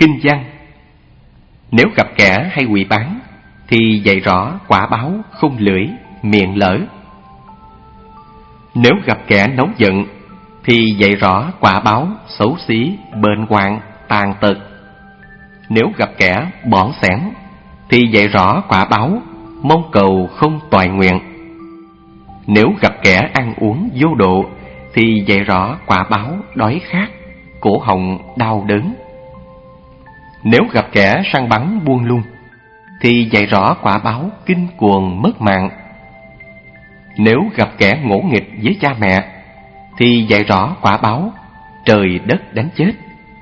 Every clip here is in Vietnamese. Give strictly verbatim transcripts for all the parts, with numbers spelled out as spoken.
Kinh văn: nếu gặp kẻ hay hủy bán thì dạy rõ quả báo không lưỡi, miệng lỡ. Nếu gặp kẻ nóng giận thì dạy rõ quả báo xấu xí, bệnh hoạn, tàn tật. Nếu gặp kẻ bỏn sẻn thì dạy rõ quả báo mong cầu không toại nguyện. Nếu gặp kẻ ăn uống vô độ thì dạy rõ quả báo đói khát, cổ họng đau đớn. Nếu gặp kẻ săn bắn buông lung thì dạy rõ quả báo kinh cuồng mất mạng. Nếu gặp kẻ ngỗ nghịch với cha mẹ thì dạy rõ quả báo trời đất đánh chết.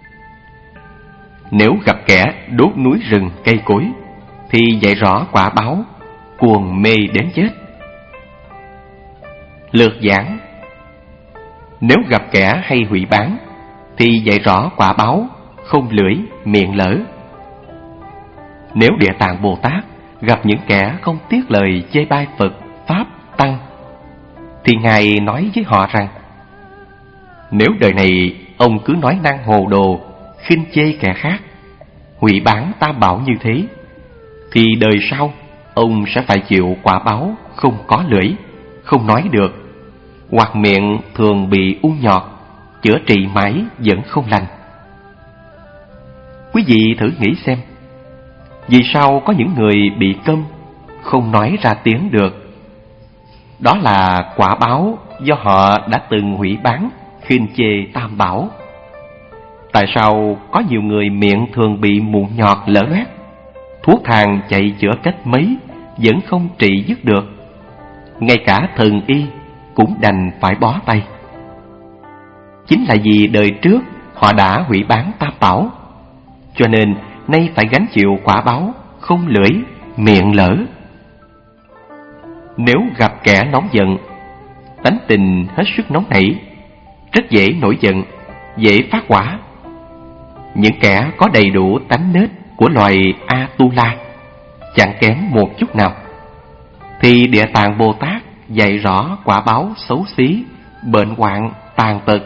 Nếu gặp kẻ đốt núi rừng cây cối thì dạy rõ quả báo cuồng mê đến chết. Lược giảng: nếu gặp kẻ hay hủy bán thì dạy rõ quả báo không lưỡi, miệng lỡ. Nếu Địa Tạng Bồ Tát gặp những kẻ không tiếc lời chê bai Phật, Pháp, Tăng thì Ngài nói với họ rằng: nếu đời này ông cứ nói năng hồ đồ, khinh chê kẻ khác, hủy bán tam bảo như thế, thì đời sau ông sẽ phải chịu quả báo không có lưỡi, không nói được, hoặc miệng thường bị u nhọt, chữa trị mãi vẫn không lành. Quý vị thử nghĩ xem, vì sao có những người bị câm, không nói ra tiếng được? Đó là quả báo do họ đã từng hủy bán, khinh chê tam bảo. Tại sao có nhiều người miệng thường bị mụn nhọt lở loét, thuốc thang chạy chữa cách mấy vẫn không trị dứt được, ngay cả thần y cũng đành phải bó tay? Chính là vì đời trước họ đã hủy bán tam bảo, cho nên nay phải gánh chịu quả báo không lưỡi, miệng lỡ. Nếu gặp kẻ nóng giận, tánh tình hết sức nóng nảy, rất dễ nổi giận, dễ phát hỏa. Những kẻ có đầy đủ tánh nết của loài Atula, chẳng kém một chút nào, thì Địa Tạng Bồ Tát dạy rõ quả báo xấu xí, bệnh hoạn, tàn tật.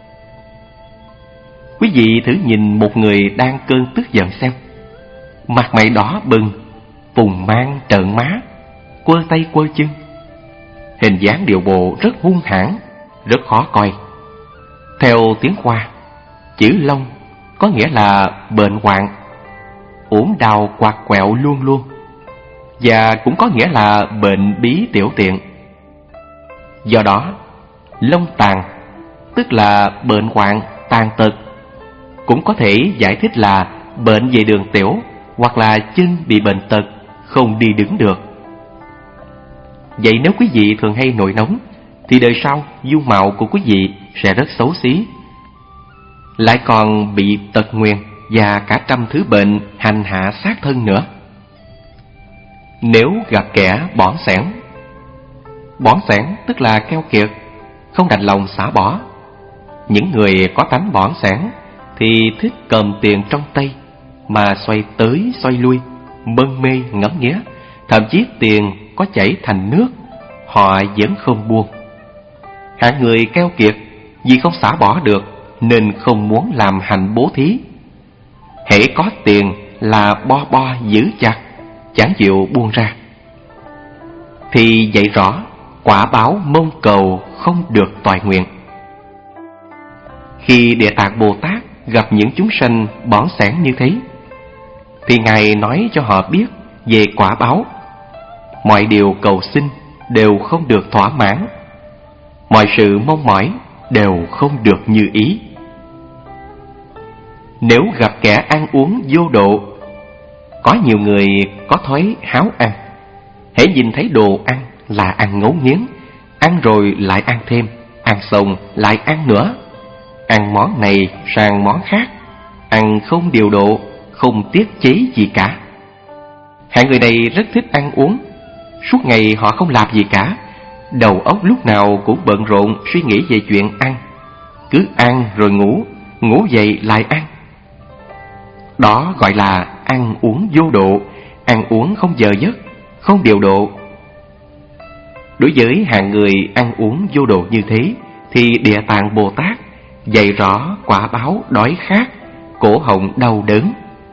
Quý vị thử nhìn một người đang cơn tức giận xem, mặt mày đỏ bừng, phùng mang trợn má, quơ tay quơ chân, hình dáng điệu bộ rất hung hãn, rất khó coi. Theo tiếng Hoa, chữ Long có nghĩa là bệnh hoạn, uổng đau quạt quẹo luôn luôn, và cũng có nghĩa là bệnh bí tiểu tiện. Do đó, Long tàn tức là bệnh hoạn, tàn tật, cũng có thể giải thích là bệnh về đường tiểu, hoặc là chân bị bệnh tật, không đi đứng được. Vậy nếu quý vị thường hay nổi nóng thì đời sau dung mạo của quý vị sẽ rất xấu xí, lại còn bị tật nguyền và cả trăm thứ bệnh hành hạ sát thân nữa. Nếu gặp kẻ bỏn sẻn, bỏn sẻn tức là keo kiệt, không đành lòng xả bỏ. Những người có tánh bỏn sẻn thì thích cầm tiền trong tay mà xoay tới xoay lui, mân mê ngắm nghía, thậm chí tiền có chảy thành nước họ vẫn không buông. Hạng người keo kiệt vì không xả bỏ được nên không muốn làm hành bố thí, hễ có tiền là bo bo giữ chặt, chẳng chịu buông ra. Thì dạy rõ quả báo mong cầu không được toại nguyện. Khi Địa Tạng Bồ Tát gặp những chúng sanh bỏn sẻn như thế thì Ngài nói cho họ biết về quả báo. Mọi điều cầu xin đều không được thỏa mãn, mọi sự mong mỏi đều không được như ý. Nếu gặp kẻ ăn uống vô độ, có nhiều người có thói háo ăn, hễ nhìn thấy đồ ăn là ăn ngấu nghiến, ăn rồi lại ăn thêm, ăn xong lại ăn nữa, ăn món này sang món khác, ăn không điều độ, không tiết chế gì cả. Hạng người này rất thích ăn uống, suốt ngày họ không làm gì cả, đầu óc lúc nào cũng bận rộn suy nghĩ về chuyện ăn, cứ ăn rồi ngủ, ngủ dậy lại ăn. Đó gọi là ăn uống vô độ, ăn uống không giờ giấc, không điều độ. Đối với hạng người ăn uống vô độ như thế thì Địa Tạng Bồ Tát dạy rõ quả báo đói khát, cổ họng đau đớn.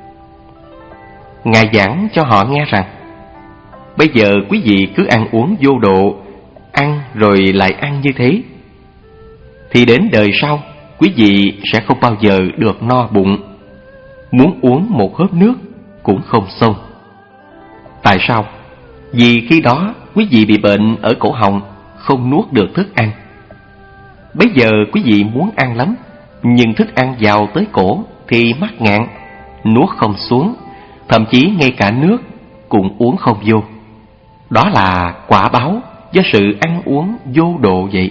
Ngài giảng cho họ nghe rằng bây giờ quý vị cứ ăn uống vô độ, ăn rồi lại ăn như thế, thì đến đời sau quý vị sẽ không bao giờ được no bụng, muốn uống một hớp nước cũng không xông. Tại sao? Vì khi đó quý vị bị bệnh ở cổ họng, không nuốt được thức ăn. Bây giờ quý vị muốn ăn lắm, nhưng thức ăn vào tới cổ thì mắc ngạn, nuốt không xuống, thậm chí ngay cả nước cũng uống không vô. Đó là quả báo do sự ăn uống vô độ vậy.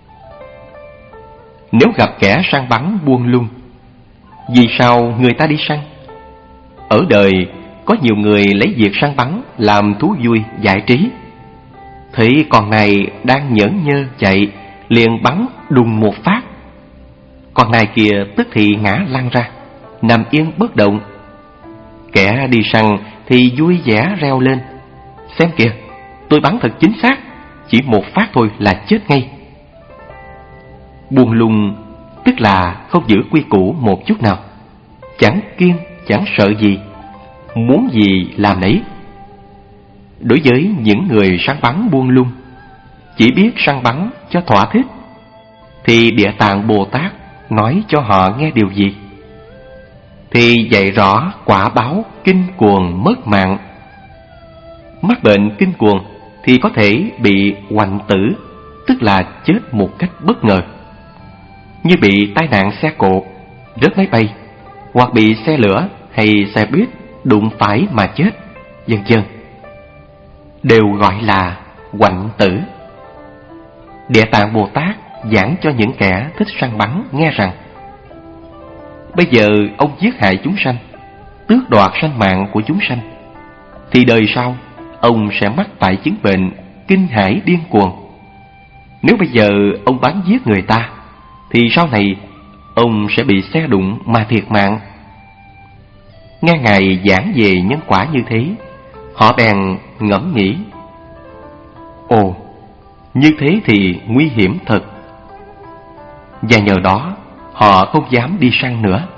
Nếu gặp kẻ săn bắn buông lung, vì sao người ta đi săn? Ở đời có nhiều người lấy việc săn bắn làm thú vui giải trí. Thấy con này đang nhởn nhơ chạy, liền bắn đùng một phát. Con này kia tức thì ngã lăn ra, nằm yên bất động. Kẻ đi săn thì vui vẻ reo lên: xem kìa, tôi bắn thật chính xác, chỉ một phát thôi là chết ngay. Buông lung tức là không giữ quy củ một chút nào, chẳng kiêng chẳng sợ gì, muốn gì làm nấy. Đối với những người săn bắn buông lung, chỉ biết săn bắn cho thỏa thích, thì Địa Tạng Bồ Tát nói cho họ nghe điều gì? Thì dạy rõ quả báo kinh cuồng mất mạng. Mắc bệnh kinh cuồng thì có thể bị hoành tử, tức là chết một cách bất ngờ, như bị tai nạn xe cộ, rớt máy bay, hoặc bị xe lửa hay xe buýt đụng phải mà chết, vân vân, đều gọi là hoạnh tử. Địa Tạng Bồ Tát giảng cho những kẻ thích săn bắn nghe rằng bây giờ ông giết hại chúng sanh, tước đoạt sanh mạng của chúng sanh, thì đời sau ông sẽ mắc phải chứng bệnh kinh hãi điên cuồng. Nếu bây giờ ông bắn giết người ta, thì sau này ông sẽ bị xe đụng mà thiệt mạng. Nghe Ngài giảng về nhân quả như thế, họ bèn ngẫm nghĩ: ồ, như thế thì nguy hiểm thật. Và nhờ đó họ không dám đi săn nữa.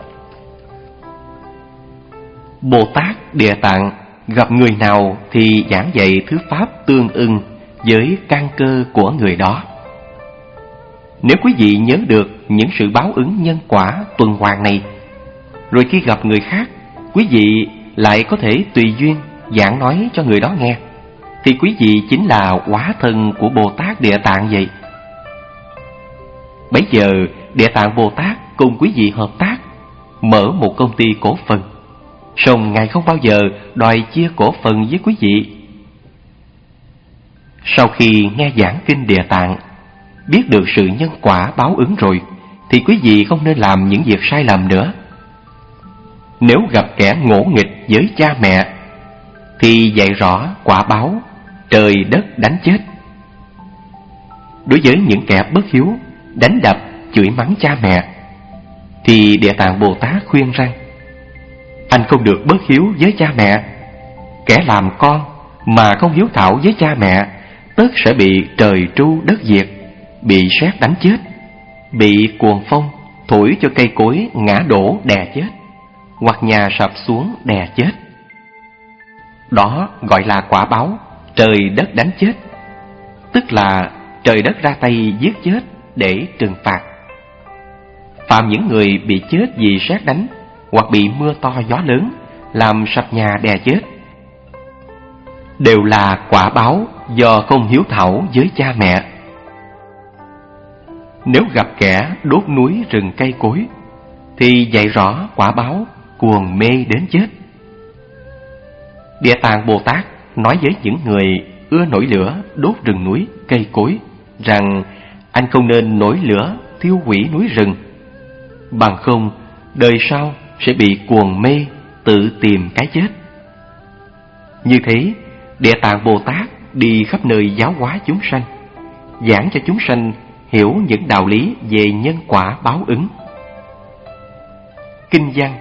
Bồ Tát Địa Tạng gặp người nào thì giảng dạy thứ pháp tương ưng với căn cơ của người đó. Nếu quý vị nhớ được những sự báo ứng nhân quả tuần hoàn này, rồi khi gặp người khác, quý vị lại có thể tùy duyên giảng nói cho người đó nghe, thì quý vị chính là hóa thân của Bồ Tát Địa Tạng vậy. Bấy giờ Địa Tạng Bồ Tát cùng quý vị hợp tác, mở một công ty cổ phần, song Ngài không bao giờ đòi chia cổ phần với quý vị. Sau khi nghe giảng kinh Địa Tạng, biết được sự nhân quả báo ứng rồi, thì quý vị không nên làm những việc sai lầm nữa. Nếu gặp kẻ ngỗ nghịch với cha mẹ, thì dạy rõ quả báo trời đất đánh chết. Đối với những kẻ bất hiếu, đánh đập, chửi mắng cha mẹ, thì Địa Tạng Bồ Tát khuyên rằng: anh không được bất hiếu với cha mẹ. Kẻ làm con mà không hiếu thảo với cha mẹ, tất sẽ bị trời tru đất diệt, bị sét đánh chết, bị cuồng phong thổi cho cây cối ngã đổ đè chết, hoặc nhà sập xuống đè chết. Đó gọi là quả báo trời đất đánh chết, tức là trời đất ra tay giết chết để trừng phạt. Phạm những người bị chết vì sét đánh, hoặc bị mưa to gió lớn làm sập nhà đè chết, đều là quả báo do không hiếu thảo với cha mẹ. Nếu gặp kẻ đốt núi rừng cây cối, thì dạy rõ quả báo cuồng mê đến chết. Địa Tạng Bồ Tát nói với những người ưa nổi lửa đốt rừng núi cây cối rằng anh không nên nổi lửa thiêu hủy núi rừng, bằng không đời sau sẽ bị cuồng mê tự tìm cái chết. Như thế, Địa Tạng Bồ Tát đi khắp nơi giáo hóa chúng sanh, giảng cho chúng sanh hiểu những đạo lý về nhân quả báo ứng. Kinh văn: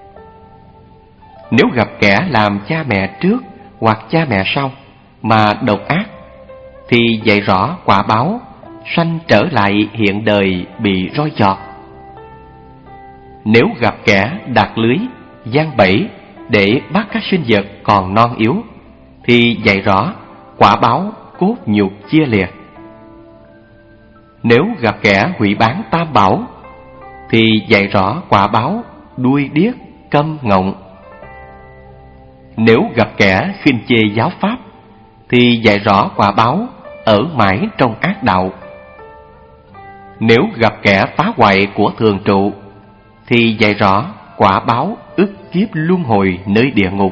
nếu gặp kẻ làm cha mẹ trước hoặc cha mẹ sau mà độc ác, thì dạy rõ quả báo sanh trở lại hiện đời bị roi giọt. Nếu gặp kẻ đặt lưới, giăng bẫy để bắt các sinh vật còn non yếu, thì dạy rõ quả báo cốt nhục chia lìa. Nếu gặp kẻ hủy bán tam bảo, thì dạy rõ quả báo đuôi điếc câm ngọng. Nếu gặp kẻ khinh chê giáo pháp, thì dạy rõ quả báo ở mãi trong ác đạo. Nếu gặp kẻ phá hoại của thường trụ, thì dạy rõ quả báo ức kiếp luân hồi nơi địa ngục.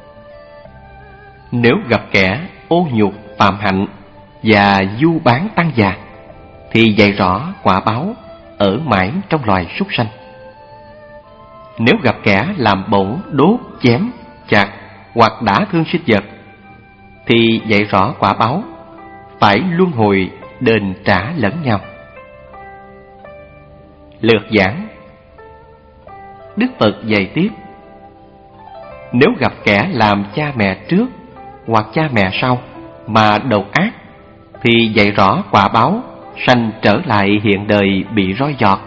Nếu gặp kẻ ô nhục phạm hạnh và du bán tăng già, thì dạy rõ quả báo ở mãi trong loài súc sanh. Nếu gặp kẻ làm bổng đốt chém chặt hoặc đả thương sinh vật, thì dạy rõ quả báo phải luân hồi đền trả lẫn nhau. Lược giảng. Đức Phật dạy tiếp: nếu gặp kẻ làm cha mẹ trước hoặc cha mẹ sau mà độc ác, thì dạy rõ quả báo sanh trở lại hiện đời bị roi giọt.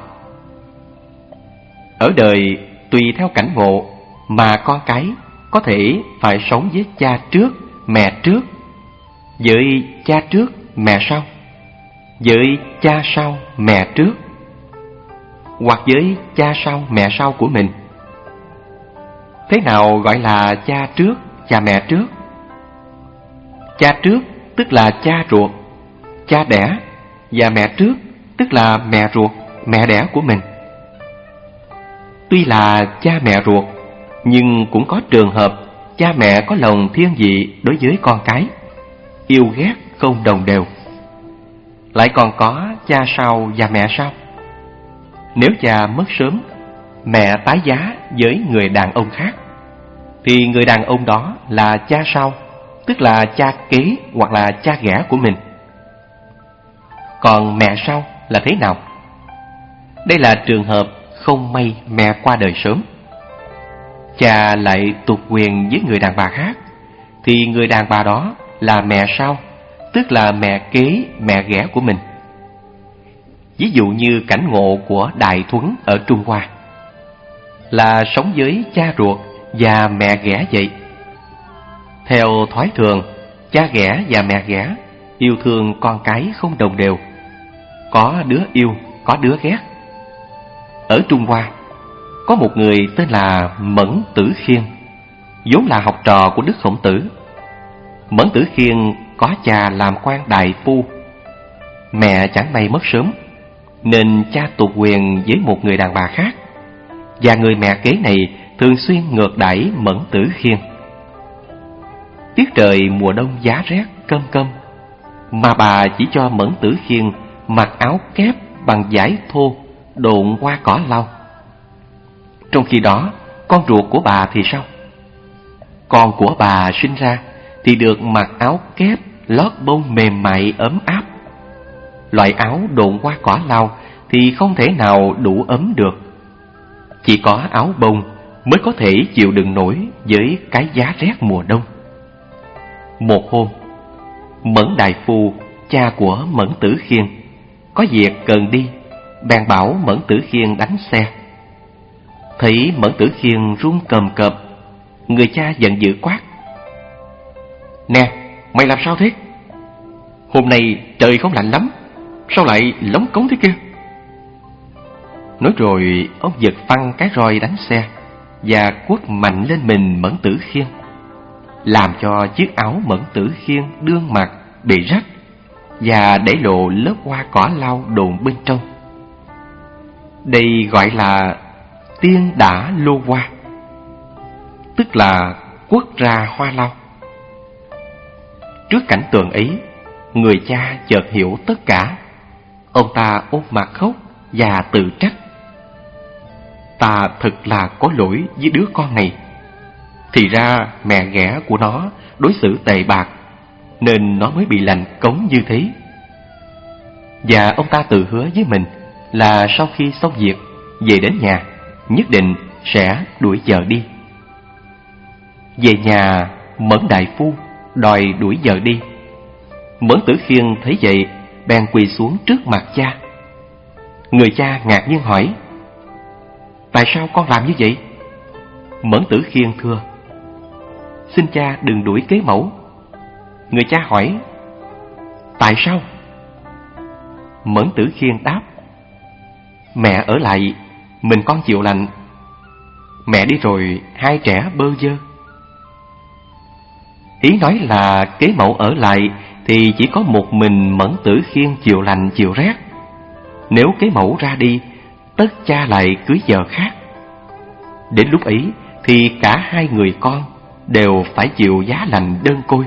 Ở đời tùy theo cảnh ngộ mà con cái có thể phải sống với cha trước, mẹ trước, với cha trước, mẹ sau, với cha sau, mẹ trước, hoặc với cha sau, mẹ sau của mình. Thế nào gọi là cha trước, cha mẹ trước? Cha trước tức là cha ruột, cha đẻ, và mẹ trước tức là mẹ ruột, mẹ đẻ của mình. Tuy là cha mẹ ruột, nhưng cũng có trường hợp cha mẹ có lòng thiên vị đối với con cái, yêu ghét không đồng đều. Lại còn có cha sau và mẹ sau. Nếu cha mất sớm, mẹ tái giá với người đàn ông khác, thì người đàn ông đó là cha sau, tức là cha kế hoặc là cha ghẻ của mình. Còn mẹ sau là thế nào? Đây là trường hợp không may mẹ qua đời sớm, cha lại tục quyền với người đàn bà khác, thì người đàn bà đó là mẹ sau, tức là mẹ kế, mẹ ghẻ của mình. Ví dụ như cảnh ngộ của Đại Thuấn ở Trung Hoa, là sống với cha ruột và mẹ ghẻ vậy. Theo thói thường, cha ghẻ và mẹ ghẻ yêu thương con cái không đồng đều, có đứa yêu, có đứa ghét. Ở Trung Hoa, có một người tên là Mẫn Tử Khiên, vốn là học trò của Đức Khổng Tử. Mẫn Tử Khiên có cha làm quan đại phu, mẹ chẳng may mất sớm, nên cha tục quyền với một người đàn bà khác, và người mẹ kế này thường xuyên ngược đãi Mẫn Tử Khiên. Tiết trời mùa đông giá rét căm căm, mà bà chỉ cho Mẫn Tử Khiên mặc áo kép bằng vải thô độn qua cỏ lau. Trong khi đó, con ruột của bà thì sao? Con của bà sinh ra thì được mặc áo kép lót bông mềm mại ấm áp. Loại áo độn qua cỏ lau thì không thể nào đủ ấm được. Chỉ có áo bông mới có thể chịu đựng nổi với cái giá rét mùa đông. Một hôm, Mẫn đại phu, cha của Mẫn Tử Khiên, có việc cần đi, bèn bảo Mẫn Tử Khiên đánh xe. Thấy Mẫn Tử Khiên run cầm cập, người cha giận dữ quát: "Nè, mày làm sao thế? Hôm nay trời không lạnh lắm, sao lại lóng cống thế kia?" Nói rồi ông giật phăng cái roi đánh xe và quất mạnh lên mình Mẫn Tử Khiên, làm cho chiếc áo Mẫn Tử Khiên đương mặc bị rách và để lộ lớp hoa cỏ lau đồn bên trong. Đây gọi là tiên đả lô hoa, tức là quất ra hoa lau. Trước cảnh tượng ấy, người cha chợt hiểu tất cả. Ông ta ôm mặt khóc và tự trách: "Ta thật là có lỗi với đứa con này. Thì ra mẹ ghẻ của nó đối xử tệ bạc, nên nó mới bị lạnh cống như thế." Và ông ta tự hứa với mình là sau khi xong việc, về đến nhà nhất định sẽ đuổi vợ đi. Về nhà, Mẫn đại phu đòi đuổi vợ đi. Mẫn Tử Khiên thấy vậy bèn quỳ xuống trước mặt cha. Người cha ngạc nhiên hỏi: tại sao con làm như vậy? Mẫn Tử Khiên thưa: Xin cha đừng đuổi kế mẫu. Người cha hỏi: Tại sao? Mẫn Tử Khiên đáp: Mẹ ở lại, mình con chịu lạnh. Mẹ đi rồi hai trẻ bơ vơ. Ý nói là kế mẫu ở lại thì chỉ có một mình Mẫn Tử Khiên chịu lạnh chịu rét. Nếu kế mẫu ra đi, tất cha lại cưới vợ khác. Đến lúc ấy thì cả hai người con đều phải chịu giá lạnh đơn côi.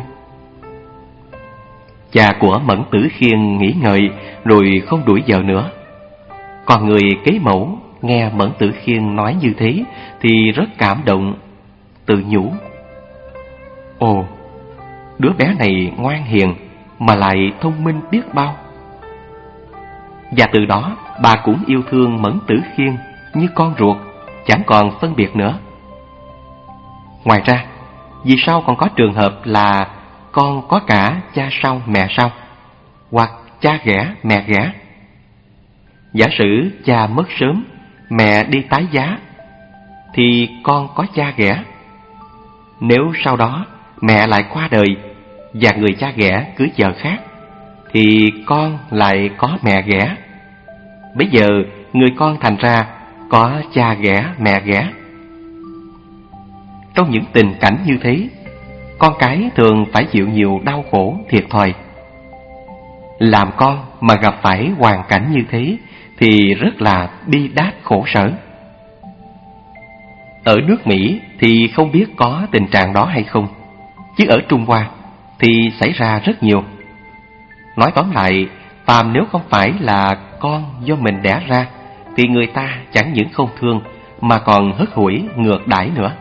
Cha của Mẫn Tử Khiên nghĩ ngợi rồi không đuổi vợ nữa. Còn người kế mẫu nghe Mẫn Tử Khiên nói như thế thì rất cảm động, tự nhủ: Ồ, đứa bé này ngoan hiền mà lại thông minh biết bao. Và từ đó bà cũng yêu thương Mẫn Tử Khiên như con ruột, chẳng còn phân biệt nữa. Ngoài ra, vì sao còn có trường hợp là con có cả cha sau mẹ sau, hoặc cha ghẻ mẹ ghẻ? Giả sử cha mất sớm, mẹ đi tái giá, thì con có cha ghẻ. Nếu sau đó mẹ lại qua đời và người cha ghẻ cưới vợ khác, thì con lại có mẹ ghẻ. Bây giờ người con thành ra có cha ghẻ mẹ ghẻ. Trong những tình cảnh như thế, con cái thường phải chịu nhiều đau khổ thiệt thòi. Làm con mà gặp phải hoàn cảnh như thế thì rất là bi đát khổ sở. Ở nước Mỹ thì không biết có tình trạng đó hay không, chứ ở Trung Hoa thì xảy ra rất nhiều. Nói tóm lại, phàm nếu không phải là con do mình đẻ ra thì người ta chẳng những không thương mà còn hất hủi ngược đãi nữa.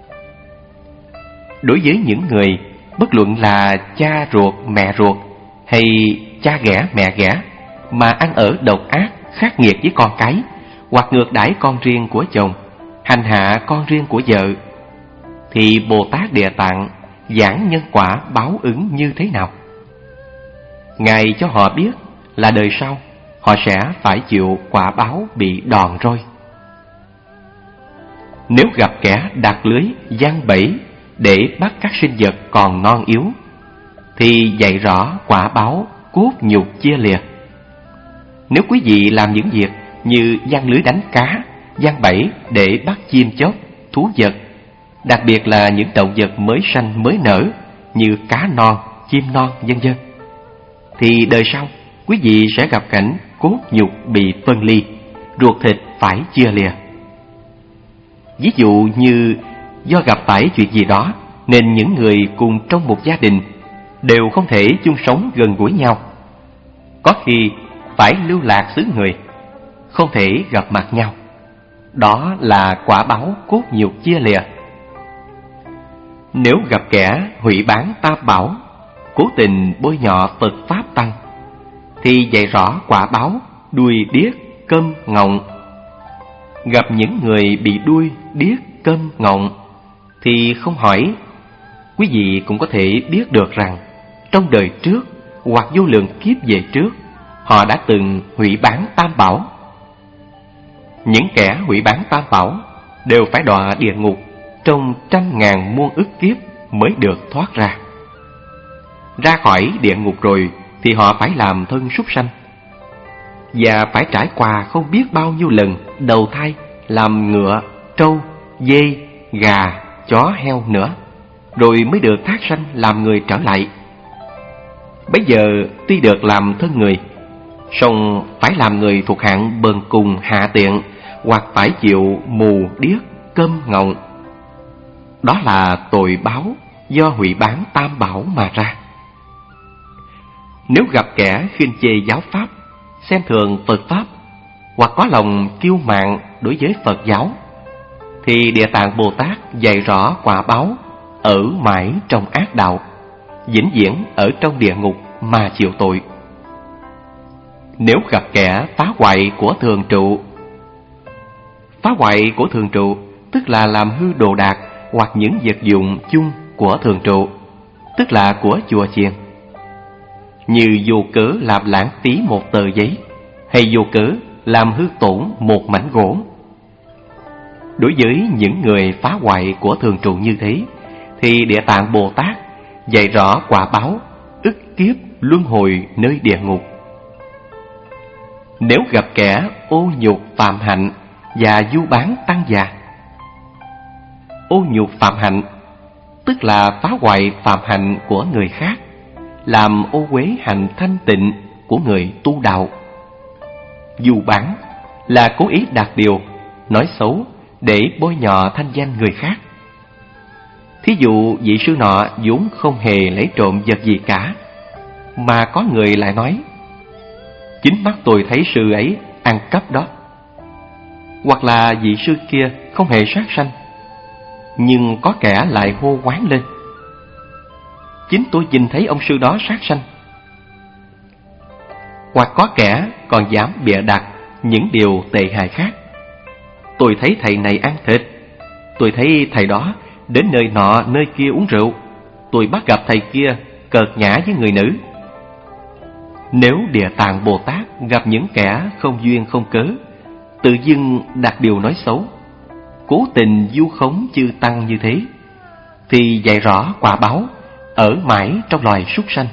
Đối với những người bất luận là cha ruột mẹ ruột hay cha ghẻ mẹ ghẻ mà ăn ở độc ác khắc nghiệt với con cái, hoặc ngược đãi con riêng của chồng, hành hạ con riêng của vợ, thì Bồ Tát Địa Tạng giảng nhân quả báo ứng như thế nào. Ngài cho họ biết là đời sau họ sẽ phải chịu quả báo bị đòn roi. Nếu gặp kẻ đặt lưới giăng bẫy để bắt các sinh vật còn non yếu, thì dạy rõ quả báo cốt nhục chia lìa. Nếu quý vị làm những việc như giăng lưới đánh cá, giăng bẫy để bắt chim chóc, thú vật, đặc biệt là những động vật mới sanh mới nở như cá non, chim non, vân vân, thì đời sau quý vị sẽ gặp cảnh cốt nhục bị phân ly, ruột thịt phải chia lìa. Ví dụ như do gặp phải chuyện gì đó nên những người cùng trong một gia đình đều không thể chung sống gần gũi nhau, có khi phải lưu lạc xứ người, không thể gặp mặt nhau. Đó là quả báo cốt nhục chia lìa. Nếu gặp kẻ hủy bán tam bảo, cố tình bôi nhọ Phật Pháp Tăng, thì dạy rõ quả báo đuôi điếc câm ngọng. Gặp những người bị đuôi điếc câm ngọng thì không hỏi, quý vị cũng có thể biết được rằng trong đời trước hoặc vô lượng kiếp về trước, họ đã từng hủy bán tam bảo. Những kẻ hủy bán tam bảo đều phải đọa địa ngục trong trăm ngàn muôn ức kiếp mới được thoát ra. Ra khỏi địa ngục rồi thì họ phải làm thân súc sanh, và phải trải qua không biết bao nhiêu lần đầu thai làm ngựa, trâu, dê, gà, chó, heo nữa, rồi mới được thác sanh làm người trở lại. Bây giờ tuy được làm thân người, song phải làm người thuộc hạng bần cùng hạ tiện, hoặc phải chịu mù điếc câm ngọng. Đó là tội báo do hủy bán tam bảo mà ra. Nếu gặp kẻ khinh chê giáo pháp, xem thường Phật Pháp, hoặc có lòng kiêu mạn đối với Phật giáo, thì Địa Tạng Bồ Tát dạy rõ quả báo ở mãi trong ác đạo, vĩnh viễn ở trong địa ngục mà chịu tội. Nếu gặp kẻ phá hoại của thường trụ, phá hoại của thường trụ tức là làm hư đồ đạc hoặc những vật dụng chung của thường trụ, tức là của chùa chiền, như vô cớ làm lãng phí một tờ giấy, hay vô cớ làm hư tổn một mảnh gỗ. đối với những người phá hoại của thường trụ như thế, thì Địa Tạng Bồ Tát dạy rõ quả báo ức kiếp luân hồi nơi địa ngục. Nếu gặp kẻ ô nhục phạm hạnh và du bán tăng già. Ô nhục phạm hạnh tức là phá hoại phạm hạnh của người khác, làm ô uế hạnh thanh tịnh của người tu đạo. Du bán là cố ý đạt điều, nói xấu để bôi nhọ thanh danh người khác. Thí dụ vị sư nọ vốn không hề lấy trộm vật gì cả, mà có người lại nói: chính mắt tôi thấy sư ấy ăn cắp đó. Hoặc là vị sư kia không hề sát sanh, nhưng có kẻ lại hô oán lên: chính tôi nhìn thấy ông sư đó sát sanh. Hoặc có kẻ còn dám bịa đặt những điều tệ hại khác: tôi thấy thầy này ăn thịt, tôi thấy thầy đó đến nơi nọ nơi kia uống rượu, tôi bắt gặp thầy kia cợt nhã với người nữ. Nếu Địa Tạng Bồ Tát gặp những kẻ không duyên không cớ, tự dưng đặt điều nói xấu, cố tình vu khống chư tăng như thế, thì dạy rõ quả báo ở mãi trong loài súc sanh.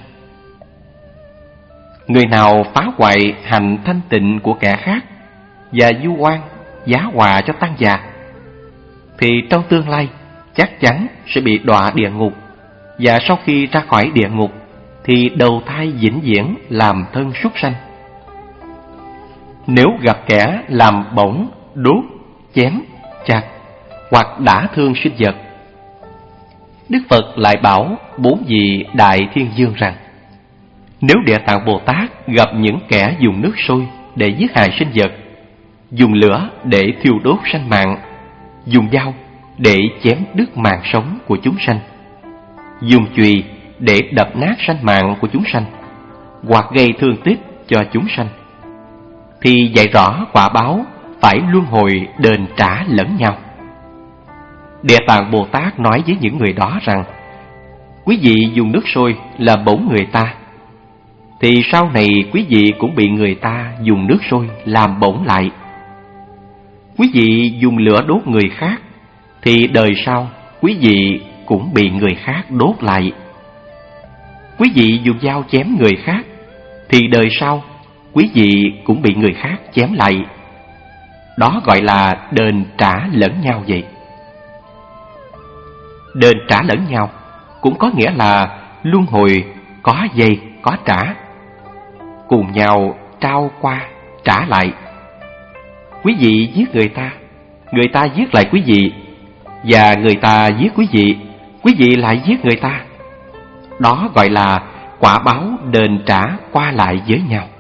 Người nào phá hoại hạnh thanh tịnh của kẻ khác và vu oan giá họa cho tăng già, thì trong tương lai chắc chắn sẽ bị đọa địa ngục, và sau khi ra khỏi địa ngục thì đầu thai vĩnh viễn làm thân súc sanh. Nếu gặp kẻ làm bỏng, đốt, chém, chặt hoặc đả thương sinh vật, Đức Phật lại bảo bốn vị Đại Thiên Dương rằng: nếu Địa Tạng Bồ Tát gặp những kẻ dùng nước sôi để giết hại sinh vật, dùng lửa để thiêu đốt sanh mạng, dùng dao để chém đứt mạng sống của chúng sanh, dùng chùy để đập nát sanh mạng của chúng sanh, hoặc gây thương tích cho chúng sanh, thì dạy rõ quả báo phải luân hồi đền trả lẫn nhau. Địa Tạng Bồ Tát nói với những người đó rằng: quý vị dùng nước sôi làm bỏng người ta, thì sau này quý vị cũng bị người ta dùng nước sôi làm bỏng lại. Quý vị dùng lửa đốt người khác, thì đời sau quý vị cũng bị người khác đốt lại. Quý vị dùng dao chém người khác, thì đời sau quý vị cũng bị người khác chém lại. Đó gọi là đền trả lẫn nhau vậy. Đền trả lẫn nhau cũng có nghĩa là luân hồi có dây có trả, cùng nhau trao qua trả lại. Quý vị giết người ta, người ta giết lại quý vị, và người ta giết quý vị, quý vị lại giết người ta. Đó gọi là quả báo đền trả qua lại với nhau.